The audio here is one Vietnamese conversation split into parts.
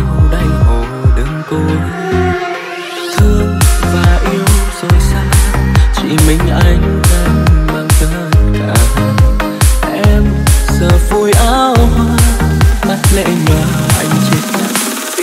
vào đáy hồ đơn côi. Thương và yêu rồi xa, chỉ mình anh đang mang tất cả. Em giờ phủi áo hoa, mắt lệ nhòa anh chết ngất.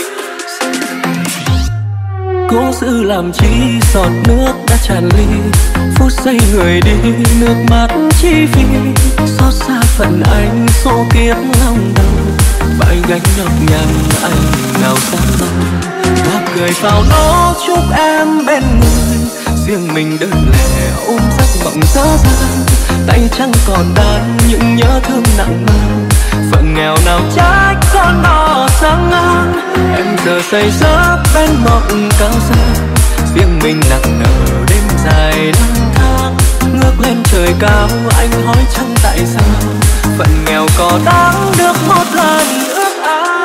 Cố giữ làm chi giọt nước đã tràn ly, phút giây người đi nước mắt chi vì xót xa phận anh số kiếp lòng đầu. Bãi gánh nhọc nhằn anh nào dám mang, hoa cười vào nó chúc em bên người, riêng mình đơn lẻ ôm giấc mộng dở dang. Tay chẳng còn đan những nhớ thương nặng mang, phận nghèo nào trách con đò sáng ngang. Em giờ say giấc bên mộng cao xa, riêng mình nặng nở đêm dài lang thang. Ngước lên trời cao anh hỏi chẳng tại sao, phận nghèo có đáng được một lần ước ao.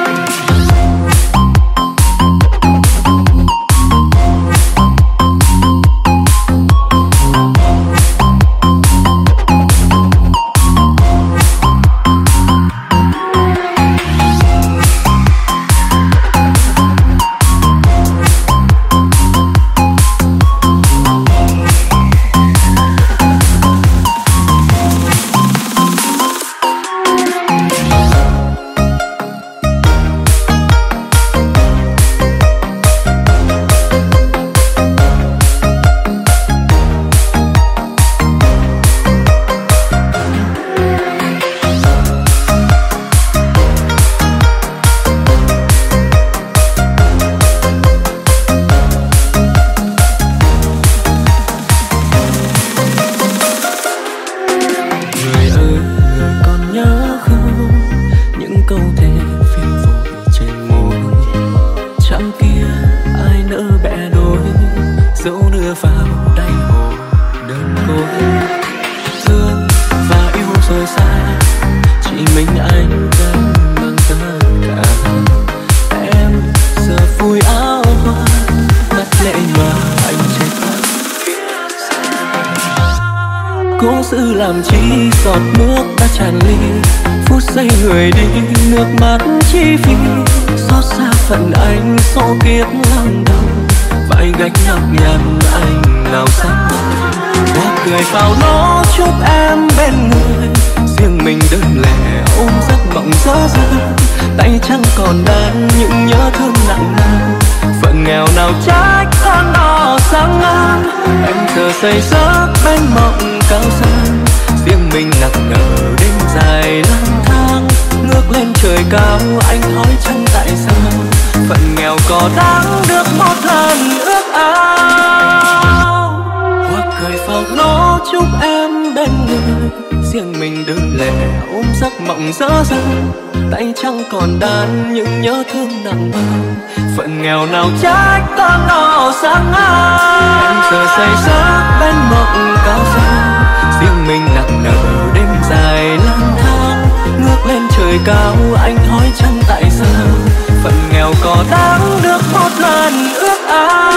Cố giữ làm chi giọt nước đã tràn ly, phút giây người đi nước mắt chi vì xót xa phận anh số kiếp lòng đầu. Phải gánh nhọc nhằn anh nào dám hoa cười vào nó chúc em bên người, riêng mình đơn lẻ ôm giấc mộng dở dang. Tay chẳng còn đan những nhớ thương nặng nề, phận nghèo nào trách con đò sáng ngang. Em giờ say giấc bên mộng cao xa, riêng mình nặng nở đêm dài lang thang. Ngước lên trời cao anh hỏi chẳng tại sao, phận nghèo có đáng được một lần ước ao. Hoa cười vào nó chúc em bên người, riêng mình đơn lẻ ôm giấc mộng dở dang. Tay chẳng còn đan những nhớ thương nặng bao, phận nghèo nào trách con đò sáng ngang. Em giờ say giấc bên mộng cao xa, riêng mình nặng nở đêm dài lang thang. Ngước lên trời cao anh hỏi chẳng tại sao, phận nghèo có đáng được một lần ước ao.